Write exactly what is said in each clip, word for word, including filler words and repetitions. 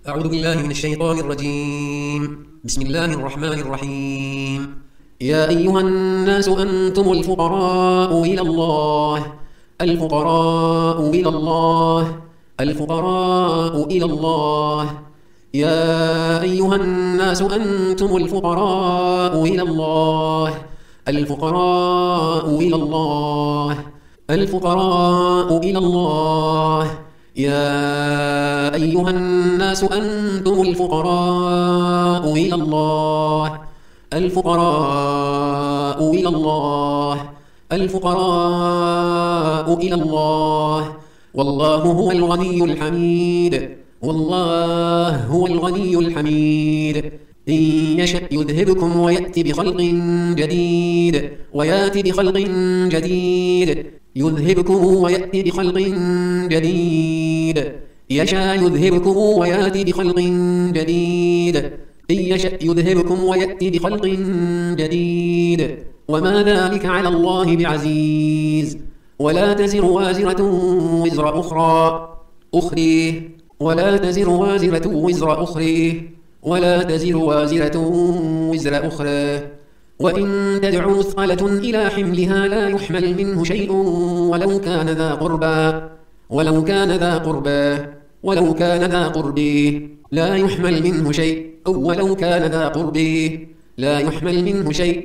أعوذ بالله من الشيطان الرجيم. بسم الله الرحمن الرحيم. يا أيها الناس أنتم الفقراء إلى الله الفقراء إلى الله الفقراء إلى الله يا أيها الناس أنتم الفقراء إلى الله الفقراء إلى الله الفقراء إلى الله يا أيها الناس أنتم الفقراء إلى الله الفقراء إلى الله الفقراء إلى الله والله هو الغني الحميد والله هو الغني الحميد إن يشأ يذهبكم ويأتي بخلق جديد ويأتي بخلق جديد يذهبكم ويأتي بخلق جديد يشاء يذهبكم ويأتي بخلق جديد إن يشأ يذهبكم ويأتي بخلق جديد وما ذلك على الله بعزيز ولا تزر وازرة وزر أخرى أخرى ولا تزر وازرة وزر أخرى ولا تزر وازرة وزر أخرى وإن تدع مثقلة إلى حملها لا يحمل منه شيء ولو كان ذا قربى ولو كان ذا قربى ولو كان ذا قربى لا يحمل منه شيء ولو كان ذا قربى لا يحمل منه شيء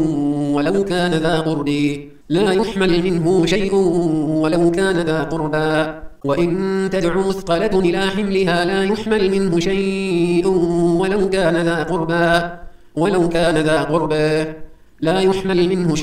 ولو كان ذا قربى لا يحمل منه شيء ولو كان ذا قربى وإن تدع مثقلة إلى حملها لا يحمل منه شيء ولو كان ذا قربى ولو كان ذا قربى لا يحمل منه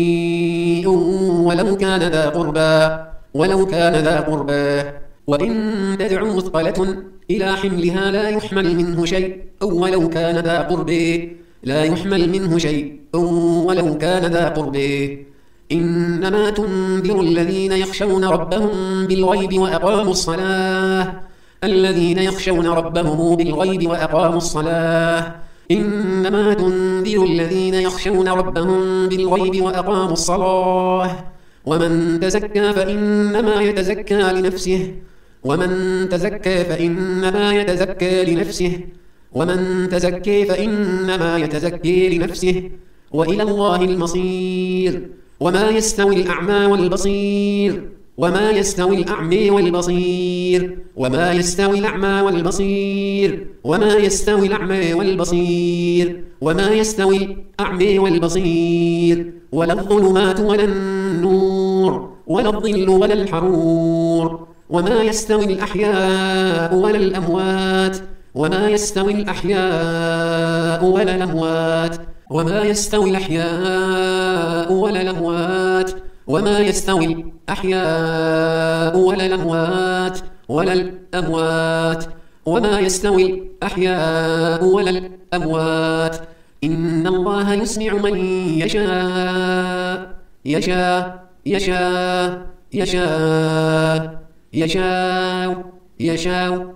شيء ولو كان ذا قربى ولو كان ذا قربى وإن تدع مثقلة إلى حملها لا يحمل منه شيء ولو كان ذا قربى لا يحمل منه شيء ولو كان ذا قربى إنما تنذر الذين يخشون ربهم بالغيب وأقاموا الصلاة الذين يخشون ربهم بالغيب وأقاموا الصلاة إنما تنذر الذين يخشون ربهم بالغيب وأقاموا الصلاة ومن تزكى فإنما يتزكى لنفسه ومن تزكى فإنما يتزكى لنفسه ومن تزكى فإنما يتزكى لنفسه وإلى الله المصير وما يستوي الأعمى والبصير وما يستوي الأعمى والبصير وما يستوي الأعمى والبصير وما يستوي الأعمى والبصير وما يستوي الأعمى والبصير ولا الظلمات ولا النور ولا الظل ولا الحرور وما يستوي الأحياء ولا الأموات وما يستوي الأحياء ولا الأموات وما يستوي الأحياء ولا الأموات وما يستوي الأحياء ولا الأموات ولا الأموات وما يستوي الأحياء ولا الأموات إن الله يسمع من يشاء يشاء يشاء يشاء يشاء يشاء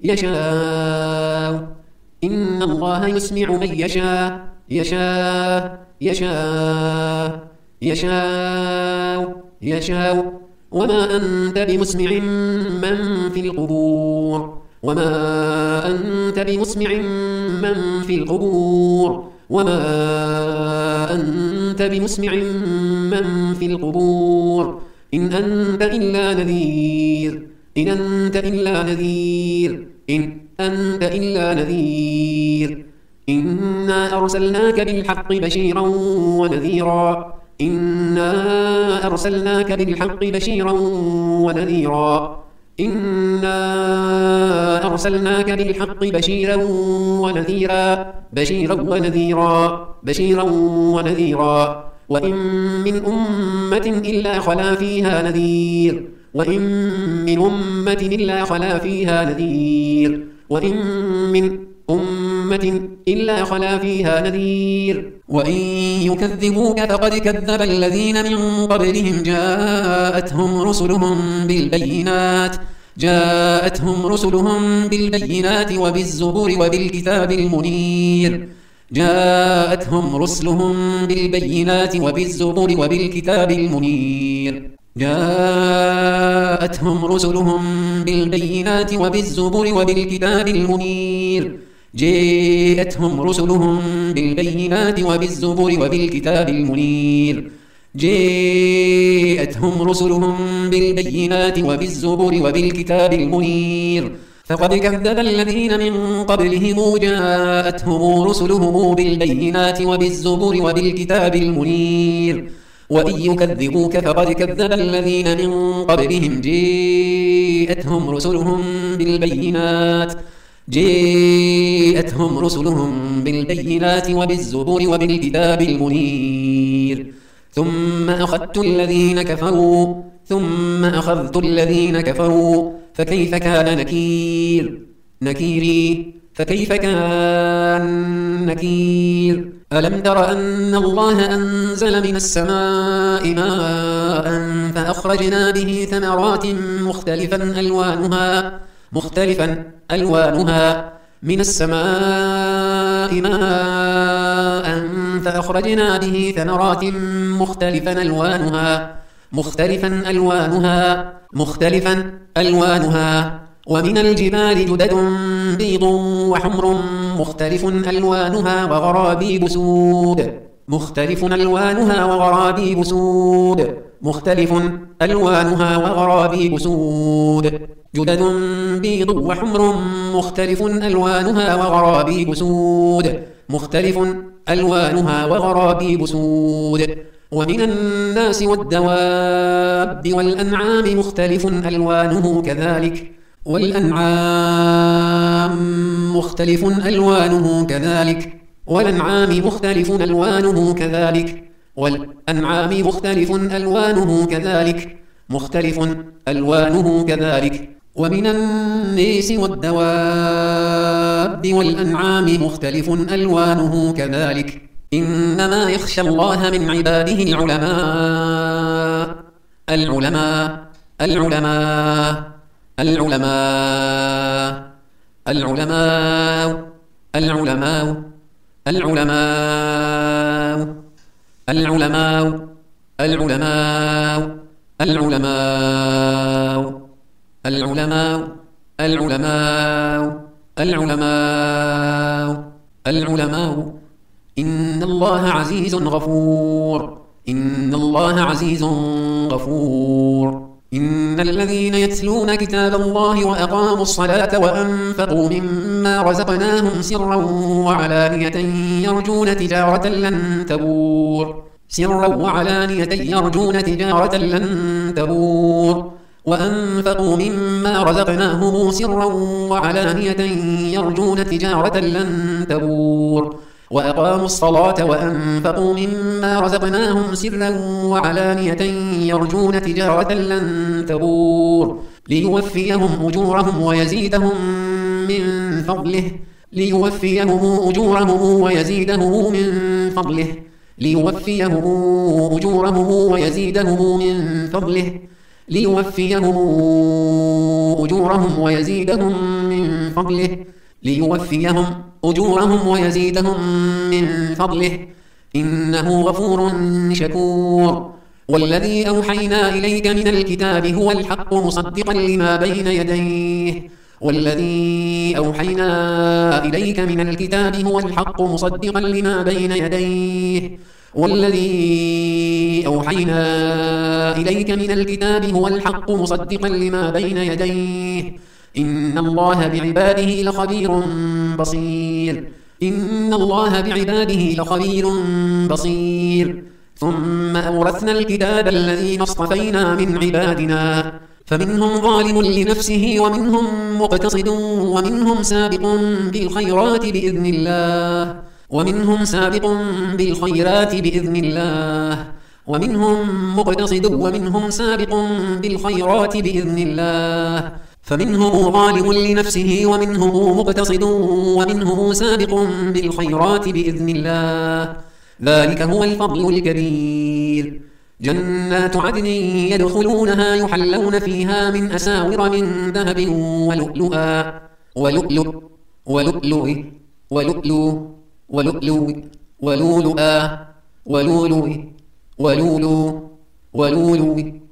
يشاء إن الله يسمع من يشاء يشاء يشاء يشاء يشاء وما أنت بمسمع من في القبور وما أنت بمسمع من في القبور وما أنت بمسمع من في القبور إن أنت إلا نذير إن أنت إلا نذير إن أنت إلا نذير إنا أرسلناك بالحق بشيرا ونذيرا إنا أرسلناك بالحق بشيرا ونذيرا إنا أرسلناك بالحق بشيرا ونذيرا بشيرا ونذيرا بشيرا ونذيرا وإن من أمة إلا خلا فيها نذير وإن من أمة إلا خلا فيها نذير وإن من أمة إلا خلا فيها نذير وإن يكذبوك فقد كذب الذين من قبلهم جاءتهم رسلهم بالبينات جاءتهم رسلهم بالبينات وبالزبور وبالكتاب المنير جاءتهم رسلهم بالبينات وبالزبور وبالكتاب المنير جاءتهم رسلهم بالبينات وبالزبر وبالكتاب المنير جاءتهم رسلهم بالبينات وبالزبر وبالكتاب المنير جاءتهم رسلهم بالبينات وبالزبر وبالكتاب المنير فقد كذب الذين من قبلهم جاءتهم رسلهم بالبينات وبالزبر وبالكتاب المنير وإن يكذبوك فقد كذب الذين من قبلهم جاءتهم رسلهم بالبينات جاءتهم رسلهم بالبينات وبالزبر وبالكتاب المنير ثم أخذت الذين كفروا ثم أخذت الذين كفروا فكيف كان نكير نكيري فكيف كان نكير ألم تر أن الله أنزل من السماء ماء فأخرجنا به ثمرات مختلفا ألوانها مختلفا ألوانها من السماء ماء فأخرجنا به ثمرات مختلفا ألوانها مختلفا ألوانها مختلفا ألوانها ومن الجبال جدد بيض وحمر مختلف ألوانها وغرابيب سود مختلف ألوانها وغرابيب سود مختلف ألوانها وغرابيب سود جدد بيض وحمر مختلف ألوانها وغرابيب سود مختلف ألوانها وغرابيب سود ومن الناس والدواب والأنعام مختلف ألوانه كذلك والأنعام مختلف ألوانه كذلك والأنعام مختلف ألوانه كذلك والأنعام مختلف ألوانه كذلك مختلف ألوانه كذلك ومن الناس والدواب والأنعام مختلف ألوانه كذلك إنما يخشى الله من عباده العلماء العلماء العلماء العلماء العلماء العلماء العلماء العلماء العلماء العلماء العلماء العلماء العلماء العلماء إن الله عزيز غفور إن الله عزيز غفور إن الذين يتلون كتاب الله وأقاموا الصلاة وأنفقوا مما رزقناهم سرا وعلانية يرجون تجارة لن تبور سرا وعلانية يرجون تجارة لن تبور وأنفقوا مما رزقناهم سرا وعلانية يرجون تجارة لن تبور وأقاموا الصلاة وأنفقوا مما رزقناهم سرا وعلانية يرجون تجارة لن تبور ليوفيهم أجورهم ويزيدهم من فضله ليوفيهم أجورهم ويزيدهم من فضله ليوفيهم أجورهم ويزيدهم من فضله ليوفيهم أجورهم ويزيدهم من فضله ليوفيهم أجورهم ويزيدهم من فضله إنه غفور شكور والذي أوحينا إليك من الكتاب هو الحق مصدقا لما بين يديه والذي أوحينا إليك من الكتاب هو الحق مصدقا لما بين يديه والذي أوحينا إليك من الكتاب هو الحق مصدقا لما بين يديه إن الله بعباده لخبير بصير إن الله بعباده لخبير بصير ثم أورثنا الكتاب الذين اصطفينا من عبادنا فمنهم ظالم لنفسه ومنهم مقتصد ومنهم سابق بالخيرات بإذن الله ومنهم سابق بالخيرات بإذن الله ومنهم مقتصد ومنهم سابق بالخيرات بإذن الله فمنهم ظالم لنفسه ومنهم مقتصد ومنهم سابق بالخيرات بإذن الله ذلك هو الفضل الكبير جنات عدن يدخلونها يحلون فيها من أساور من ذهب ولؤلؤا ولؤلؤ ولؤلؤ ولؤلؤ ولؤلؤ ولؤلؤا ولؤلؤ ولؤلؤ ولؤلؤ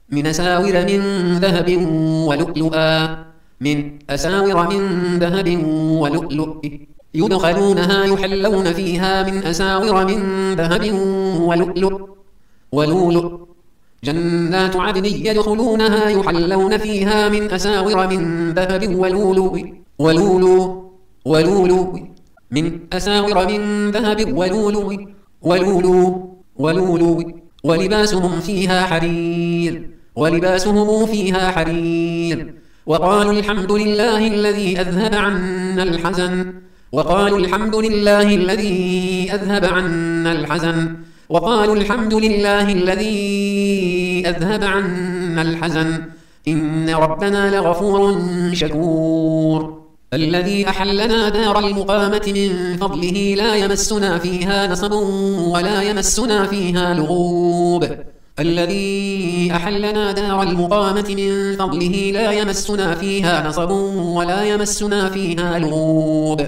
من أساور من ذهب ولؤلؤا من أساور من ذهب ولؤلؤ يدخلونها يحلون فيها من أساور من ذهب ولؤلؤ ولؤلؤ جنات عدن يدخلونها يحلون فيها من أساور من ذهب ولؤلؤ ولؤلؤ ولؤلؤ من أساور من ذهب ولؤلؤ ولؤلؤ ولؤلؤ ولباسهم فيها حرير ولباسهم فيها حرير وقالوا الحمد لله الذي أذهب عنا الحزن وقالوا الحمد لله الذي أذهب عنا الحزن وقالوا الحمد لله الذي أذهب عنا الحزن إن ربنا لغفور شكور الذي أحلنا دار المقامة من فضله لا يمسنا فيها نصب ولا يمسنا فيها لغوب الذي أحلنا دار المقامة من فضله لا يمسنا فيها نصب ولا يمسنا فيها لغوب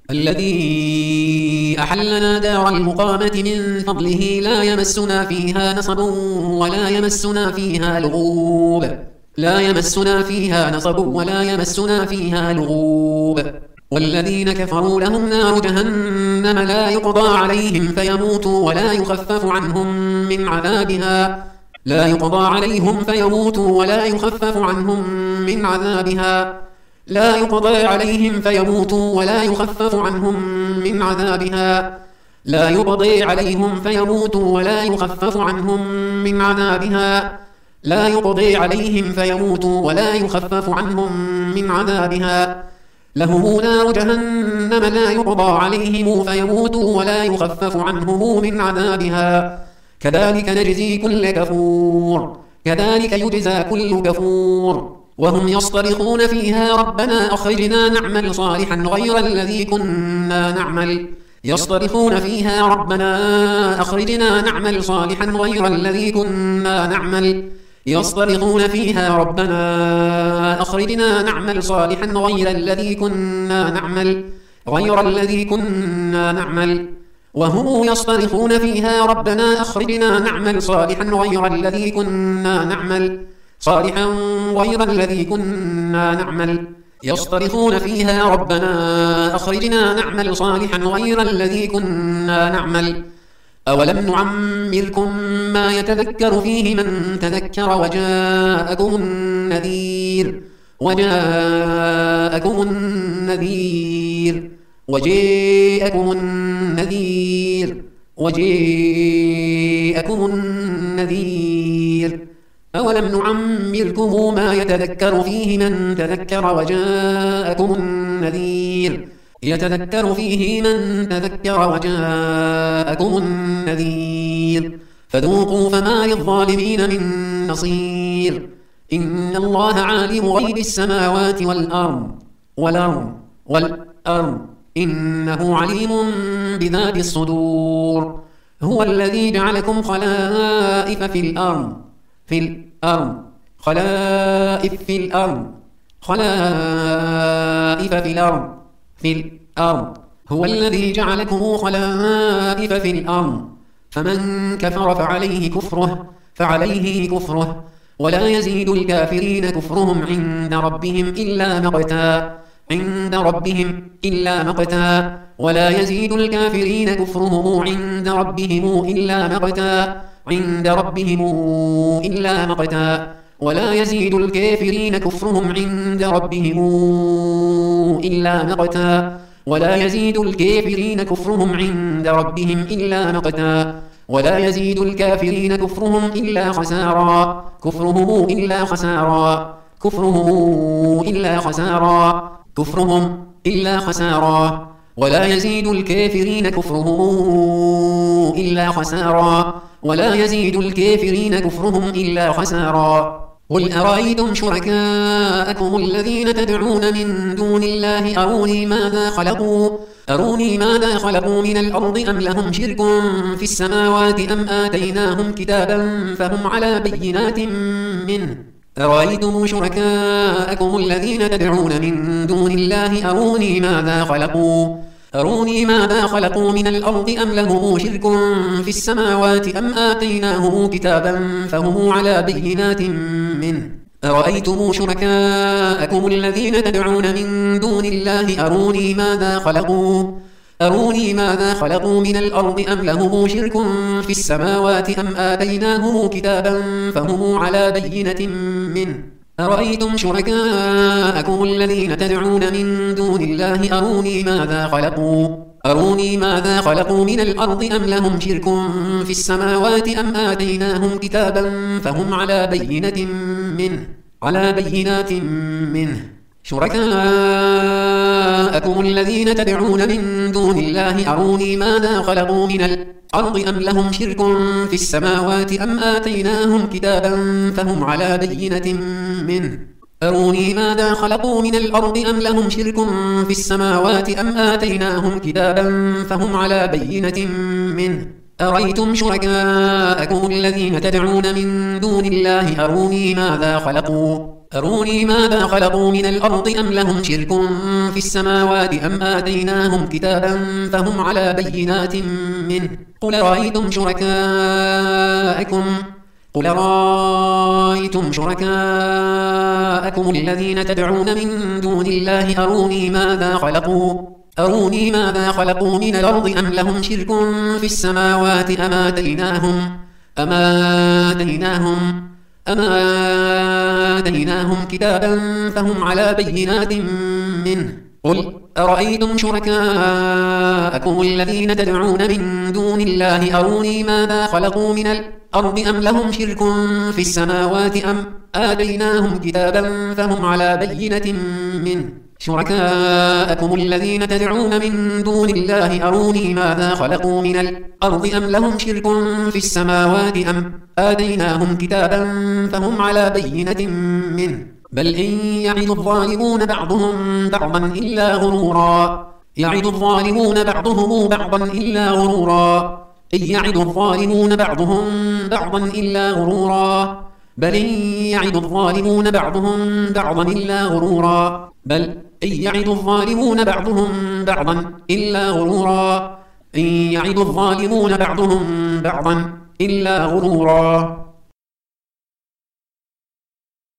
الذي أحلنا دار المقامة من فضله لا يمسنا فيها نصب ولا يمسنا فيها لغوب لا يمسنا فيها نصب ولا يمسنا فيها لغوب والذين كفروا لهم نار جهنم لا يقضى عليهم فيموتوا ولا يخفف عنهم من عذابها لا يقضى عليهم فيموتوا ولا يخفف عنهم من عذابها لا يقضى عليهم فيموتوا ولا يخفف عنهم من عذابها لا يقضي عليهم فيموتوا ولا يخفف عنهم من عذابها لا يقضي عليهم فيموتوا ولا يخفف عنهم من عذابها لهم نار جهنم لا يقضى عليهم فيموتوا ولا يخفف عنهم من عذابها كذلك نجزي كل كفور كذلك يجزى كل كفور وهم يصطرخون فيها ربنا أخرجنا نعمل صالحا غير الذي كنا نعمل يصطرخون فيها ربنا أخرجنا نعمل صالحا غير الذي كنا نعمل يصطرخون فيها ربنا أخرجنا نعمل صالحا غير الذي كنا نعمل غير الذي كنا نعمل وهم يصطرخون فيها ربنا أخرجنا نعمل صالحا غير الذي كنا نعمل صالحا غير الذي كنا نعمل يصطرخون فيها ربنا أخرجنا نعمل صالحا غير الذي كنا نعمل أولم نعمركم ما يتذكر فيه من تذكر وجاءكم النذير وجاءكم النذير وجاءكم النذير وجاءكم النذير أولم نعمركم ما يتذكر فيه من تذكر وجاءكم النذير يتذكر فيه من تذكر وجاءكم النذير فذوقوا فما للظالمين من نصير إن الله عالم غيب السماوات والأرض والأرض والأرض إنه عليم بذات الصدور هو الذي جعلكم خلائف في الأرض في الأرض خلائف في الأرض خلائف في الأرض في الأرض هو الذي جعلكم خلائف في الأرض فمن كفر فعليه كفره فعليه كفره ولا يزيد الكافرين كفرهم عند ربهم إلا مقتا عند ربهم إلا مقتا ولا يزيد الكافرين كفرهم عند ربهم إلا مقتا عند ربهم إلا مقتا ولا يزيد الكافرين كفرهم عند ربهم إلا مقتا ولا يزيد الكافرين كفرهم عند ربهم إلا مقتا ولا يزيد الكافرين كفرهم إلا خسارا كفرهم إلا خسارا كفرهم إلا خسارا كفرهم إلا خسارا ولا يزيد الكافرين كفرهم إلا خسارا ولا يزيد الكافرين كفرهم إلا خسارا قل أرأيتم شركاءكم الذين تدعون من دون الله أروني ماذا خلقوا أروني ماذا خلقوا من الأرض أم لهم شرك في السماوات أم آتيناهم كتابا فهم على بينات منه أرأيتم شركاءكم الذين تدعون من دون الله أروني ماذا خلقوا أروني ماذا خلقوا من الأرض أم لهم شرك في السماوات أم آتيناهم كتابا فهم على بينات منه أرأيتم شركاءكم الذين تدعون من دون الله أروني ماذا خلقوا أروني ماذا خلقوا من الأرض أم لهم شرك في السماوات أم آتيناهم كتابا فهم على بينة منه أرأيتم شركاءكم الذين تدعون من دون الله أروني ماذا خلقوا أروني ماذا خلقوا من الأرض أم لهم شرك في السماوات أم آتيناهم كتابا فهم على بينة منه على بينات منه شركاءكم الذين تدعون من دون الله أروني ماذا خلقوا من الأرض أم لهم شرك في السماوات أم آتيناهم كتابا فهم على بينة منه أروني ماذا خلقوا من الأرض أم لهم شرك في السماوات أم آتيناهم كتابا فهم على بينة منه أرأيتم شركاءكم الذين تدعون من دون الله أروني ماذا خلقوا أروني ماذا خلقوا من الأرض أم لهم شرك في السماوات أم آتيناهم كتابا فهم على بينات منه قل رأيتم شركاءكم قل رأيتم شركاءكم الذين تدعون من دون الله أروني ماذا خلقوا أروني ماذا خلقوا من الأرض أم لهم شرك في السماوات أم آتيناهم أم آتيناهم أم آتيناهم كتابا فهم على بينات منه قل أرأيتم شركاءكم الذين تدعون من دون الله أروني ماذا خلقوا من الأرض أم لهم شرك في السماوات أم آتيناهم كتابا فهم على بينة منه شركاءكم الذين تدعون من دون الله أروني ماذا خلقوا من الأرض أم لهم شرك في السماوات أم آتيناهم كتابا فهم على بينة منه بل إن يعد الظالمون بعضهم بعضا إلا غرورا يعد الظالمون بعضهم بعضا إلا غرورا إن يعد الظالمون بعضهم بعضا إلا غرورا بل إن يعد الظالمون بعضهم بعضا إلا غرورا بل إن يعد الظالمون بعضهم بعضا إلا غرورا إن يعد الظالمون بعضهم بعضا إلا غرورا